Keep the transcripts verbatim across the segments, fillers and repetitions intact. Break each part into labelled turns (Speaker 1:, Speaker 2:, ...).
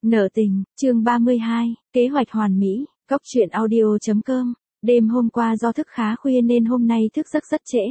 Speaker 1: Nợ tình, chương ba mươi hai, kế hoạch hoàn mỹ, Cốc truyện audio.com. Đêm hôm qua do thức khá khuya nên hôm nay thức giấc rất trễ.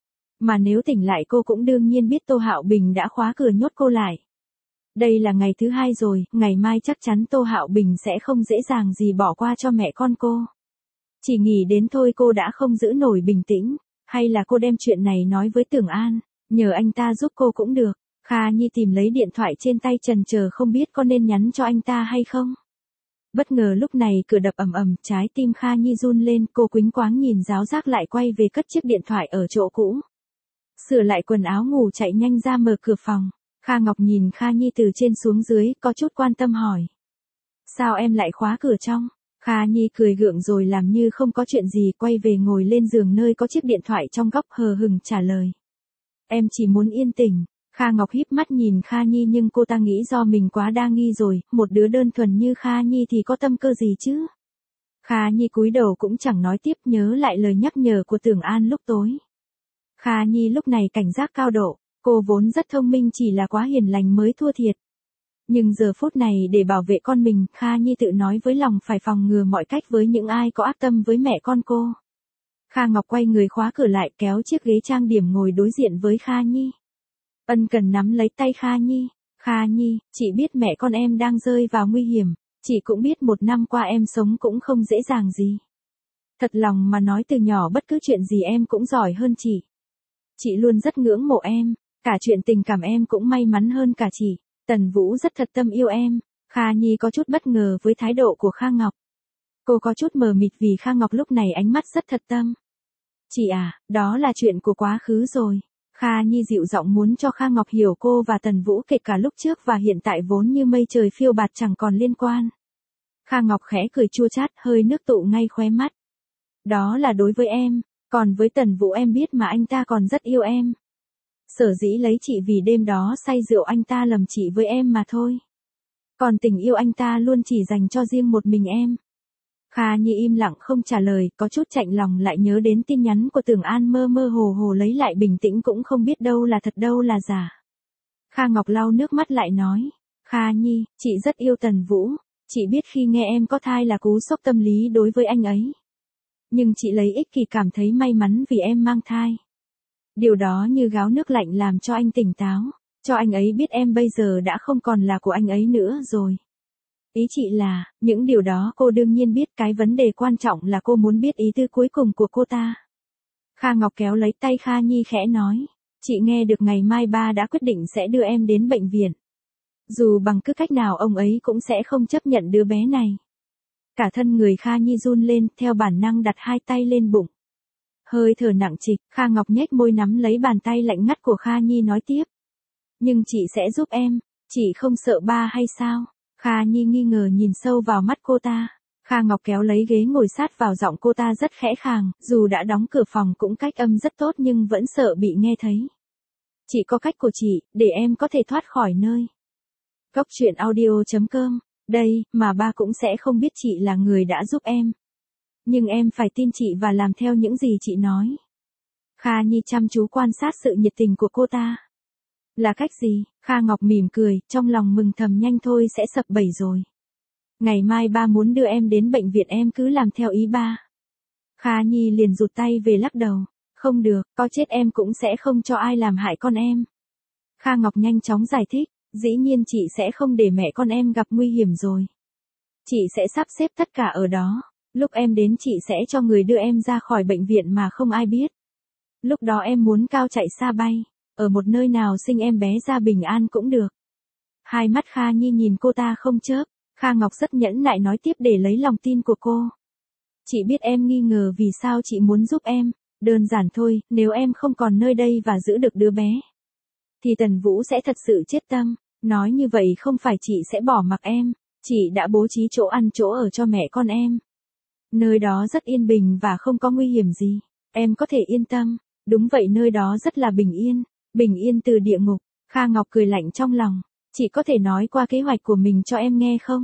Speaker 1: Mà nếu tỉnh lại cô cũng đương nhiên biết Tô Hạo Bình đã khóa cửa nhốt cô lại. Đây là ngày thứ hai rồi, ngày mai chắc chắn Tô Hạo Bình sẽ không dễ dàng gì bỏ qua cho mẹ con cô. Chỉ nghĩ đến thôi cô đã không giữ nổi bình tĩnh, hay là cô đem chuyện này nói với Tưởng An, nhờ anh ta giúp cô cũng được. Kha Nhi tìm lấy điện thoại trên tay trần chờ không biết có nên nhắn cho anh ta hay không. Bất ngờ lúc này cửa đập ầm ầm, trái tim Kha Nhi run lên, cô quýnh quáng nhìn giáo giác lại quay về cất chiếc điện thoại ở chỗ cũ. Sửa lại quần áo ngủ chạy nhanh ra mở cửa phòng. Kha Ngọc nhìn Kha Nhi từ trên xuống dưới, có chút quan tâm hỏi. Sao em lại khóa cửa trong? Kha Nhi cười gượng rồi làm như không có chuyện gì, quay về ngồi lên giường nơi có chiếc điện thoại trong góc hờ hững trả lời. Em chỉ muốn yên tĩnh. Kha Ngọc híp mắt nhìn Kha Nhi nhưng cô ta nghĩ do mình quá đa nghi rồi, một đứa đơn thuần như Kha Nhi thì có tâm cơ gì chứ? Kha Nhi cúi đầu cũng chẳng nói tiếp, nhớ lại lời nhắc nhở của Tưởng An lúc tối. Kha Nhi lúc này cảnh giác cao độ, cô vốn rất thông minh chỉ là quá hiền lành mới thua thiệt. Nhưng giờ phút này để bảo vệ con mình, Kha Nhi tự nói với lòng phải phòng ngừa mọi cách với những ai có ác tâm với mẹ con cô. Kha Ngọc quay người khóa cửa lại, kéo chiếc ghế trang điểm ngồi đối diện với Kha Nhi. Ân cần nắm lấy tay Kha Nhi. Kha Nhi, chị biết mẹ con em đang rơi vào nguy hiểm, chị cũng biết một năm qua em sống cũng không dễ dàng gì. Thật lòng mà nói từ nhỏ bất cứ chuyện gì em cũng giỏi hơn chị. Chị luôn rất ngưỡng mộ em, cả chuyện tình cảm em cũng may mắn hơn cả chị. Tần Vũ rất thật tâm yêu em. Kha Nhi có chút bất ngờ với thái độ của Kha Ngọc. Cô có chút mờ mịt vì Kha Ngọc lúc này ánh mắt rất thật tâm. Chị à, đó là chuyện của quá khứ rồi. Kha Nhi dịu giọng muốn cho Kha Ngọc hiểu cô và Tần Vũ kể cả lúc trước và hiện tại vốn như mây trời phiêu bạt chẳng còn liên quan. Kha Ngọc khẽ cười chua chát, hơi nước tụ ngay khóe mắt. Đó là đối với em, còn với Tần Vũ em biết mà anh ta còn rất yêu em. Sở dĩ lấy chị vì đêm đó say rượu anh ta lầm chị với em mà thôi. Còn tình yêu anh ta luôn chỉ dành cho riêng một mình em. Kha Nhi im lặng không trả lời, có chút chạnh lòng lại nhớ đến tin nhắn của Tưởng An, mơ mơ hồ hồ lấy lại bình tĩnh cũng không biết đâu là thật đâu là giả. Kha Ngọc lau nước mắt lại nói, Kha Nhi, chị rất yêu Tần Vũ, chị biết khi nghe em có thai là cú sốc tâm lý đối với anh ấy. Nhưng chị lấy ích kỷ cảm thấy may mắn vì em mang thai. Điều đó như gáo nước lạnh làm cho anh tỉnh táo, cho anh ấy biết em bây giờ đã không còn là của anh ấy nữa rồi. Ý chị là, những điều đó cô đương nhiên biết, cái vấn đề quan trọng là cô muốn biết ý tư cuối cùng của cô ta. Kha Ngọc kéo lấy tay Kha Nhi khẽ nói, chị nghe được ngày mai ba đã quyết định sẽ đưa em đến bệnh viện. Dù bằng cứ cách nào ông ấy cũng sẽ không chấp nhận đứa bé này. Cả thân người Kha Nhi run lên, theo bản năng đặt hai tay lên bụng. Hơi thở nặng trịch, Kha Ngọc nhếch môi nắm lấy bàn tay lạnh ngắt của Kha Nhi nói tiếp. Nhưng chị sẽ giúp em, chị không sợ ba hay sao? Kha Nhi nghi ngờ nhìn sâu vào mắt cô ta. Kha Ngọc kéo lấy ghế ngồi sát vào, giọng cô ta rất khẽ khàng, dù đã đóng cửa phòng cũng cách âm rất tốt nhưng vẫn sợ bị nghe thấy. Chị có cách của chị, để em có thể thoát khỏi nơi. Cốc truyện audio.com, đây, mà ba cũng sẽ không biết chị là người đã giúp em. Nhưng em phải tin chị và làm theo những gì chị nói. Kha Nhi chăm chú quan sát sự nhiệt tình của cô ta. Là cách gì? Kha Ngọc mỉm cười, trong lòng mừng thầm nhanh thôi sẽ sập bẫy rồi. Ngày mai ba muốn đưa em đến bệnh viện em cứ làm theo ý ba. Kha Nhi liền rụt tay về lắc đầu. Không được, có chết em cũng sẽ không cho ai làm hại con em. Kha Ngọc nhanh chóng giải thích, dĩ nhiên chị sẽ không để mẹ con em gặp nguy hiểm rồi. Chị sẽ sắp xếp tất cả ở đó. Lúc em đến chị sẽ cho người đưa em ra khỏi bệnh viện mà không ai biết. Lúc đó em muốn cao chạy xa bay. Ở một nơi nào sinh em bé ra bình an cũng được. Hai mắt Kha Nhi nhìn cô ta không chớp. Kha Ngọc rất nhẫn nại nói tiếp để lấy lòng tin của cô. Chị biết em nghi ngờ vì sao chị muốn giúp em. Đơn giản thôi, nếu em không còn nơi đây và giữ được đứa bé, thì Tần Vũ sẽ thật sự chết tâm. Nói như vậy không phải chị sẽ bỏ mặc em. Chị đã bố trí chỗ ăn chỗ ở cho mẹ con em. Nơi đó rất yên bình và không có nguy hiểm gì. Em có thể yên tâm. Đúng vậy, nơi đó rất là bình yên. Bình yên từ địa ngục. Kha Ngọc cười lạnh trong lòng. Chị có thể nói qua kế hoạch của mình cho em nghe không?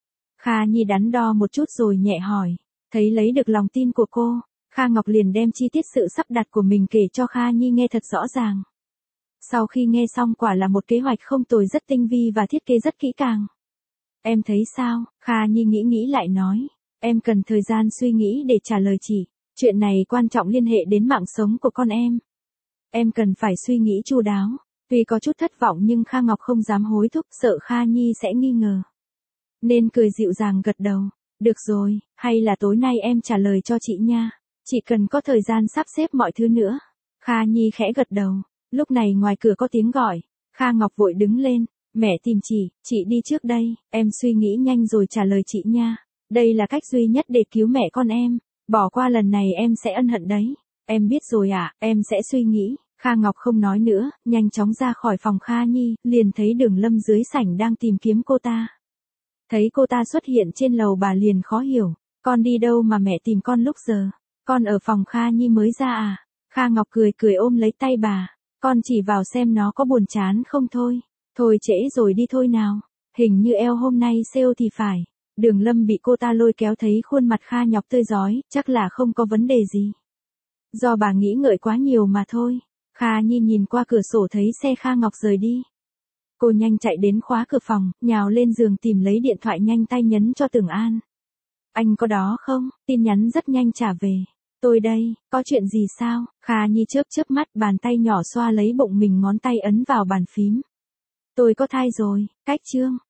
Speaker 1: Kha Nhi đắn đo một chút rồi nhẹ hỏi. Thấy lấy được lòng tin của cô, Kha Ngọc liền đem chi tiết sự sắp đặt của mình kể cho Kha Nhi nghe thật rõ ràng. Sau khi nghe xong quả là một kế hoạch không tồi, rất tinh vi và thiết kế rất kỹ càng. Em thấy sao? Kha Nhi nghĩ nghĩ lại nói. Em cần thời gian suy nghĩ để trả lời chị. Chuyện này quan trọng liên hệ đến mạng sống của con em. Em cần phải suy nghĩ chu đáo. Tuy có chút thất vọng nhưng Kha Ngọc không dám hối thúc, sợ Kha Nhi sẽ nghi ngờ. Nên cười dịu dàng gật đầu. Được rồi, hay là tối nay em trả lời cho chị nha. Chị cần có thời gian sắp xếp mọi thứ nữa. Kha Nhi khẽ gật đầu. Lúc này ngoài cửa có tiếng gọi. Kha Ngọc vội đứng lên. Mẹ tìm chị, chị đi trước đây, em suy nghĩ nhanh rồi trả lời chị nha. Đây là cách duy nhất để cứu mẹ con em. Bỏ qua lần này em sẽ ân hận đấy. Em biết rồi ạ, à, em sẽ suy nghĩ. Kha Ngọc không nói nữa, nhanh chóng ra khỏi phòng Kha Nhi, liền thấy Đường Lâm dưới sảnh đang tìm kiếm cô ta. Thấy cô ta xuất hiện trên lầu bà liền khó hiểu. Con đi đâu mà mẹ tìm con lúc giờ? Con ở phòng Kha Nhi mới ra à? Kha Ngọc cười cười ôm lấy tay bà. Con chỉ vào xem nó có buồn chán không thôi. Thôi trễ rồi đi thôi nào. Hình như eo hôm nay sale thì phải. Đường Lâm bị cô ta lôi kéo thấy khuôn mặt Kha Ngọc tươi rói, chắc là không có vấn đề gì. Do bà nghĩ ngợi quá nhiều mà thôi. Kha Nhi nhìn qua cửa sổ thấy xe Kha Ngọc rời đi. Cô nhanh chạy đến khóa cửa phòng, nhào lên giường tìm lấy điện thoại nhanh tay nhấn cho Tưởng An. Anh có đó không? Tin nhắn rất nhanh trả về. Tôi đây, có chuyện gì sao? Kha Nhi chớp chớp mắt, bàn tay nhỏ xoa lấy bụng mình, ngón tay ấn vào bàn phím. Tôi có thai rồi, cách chương.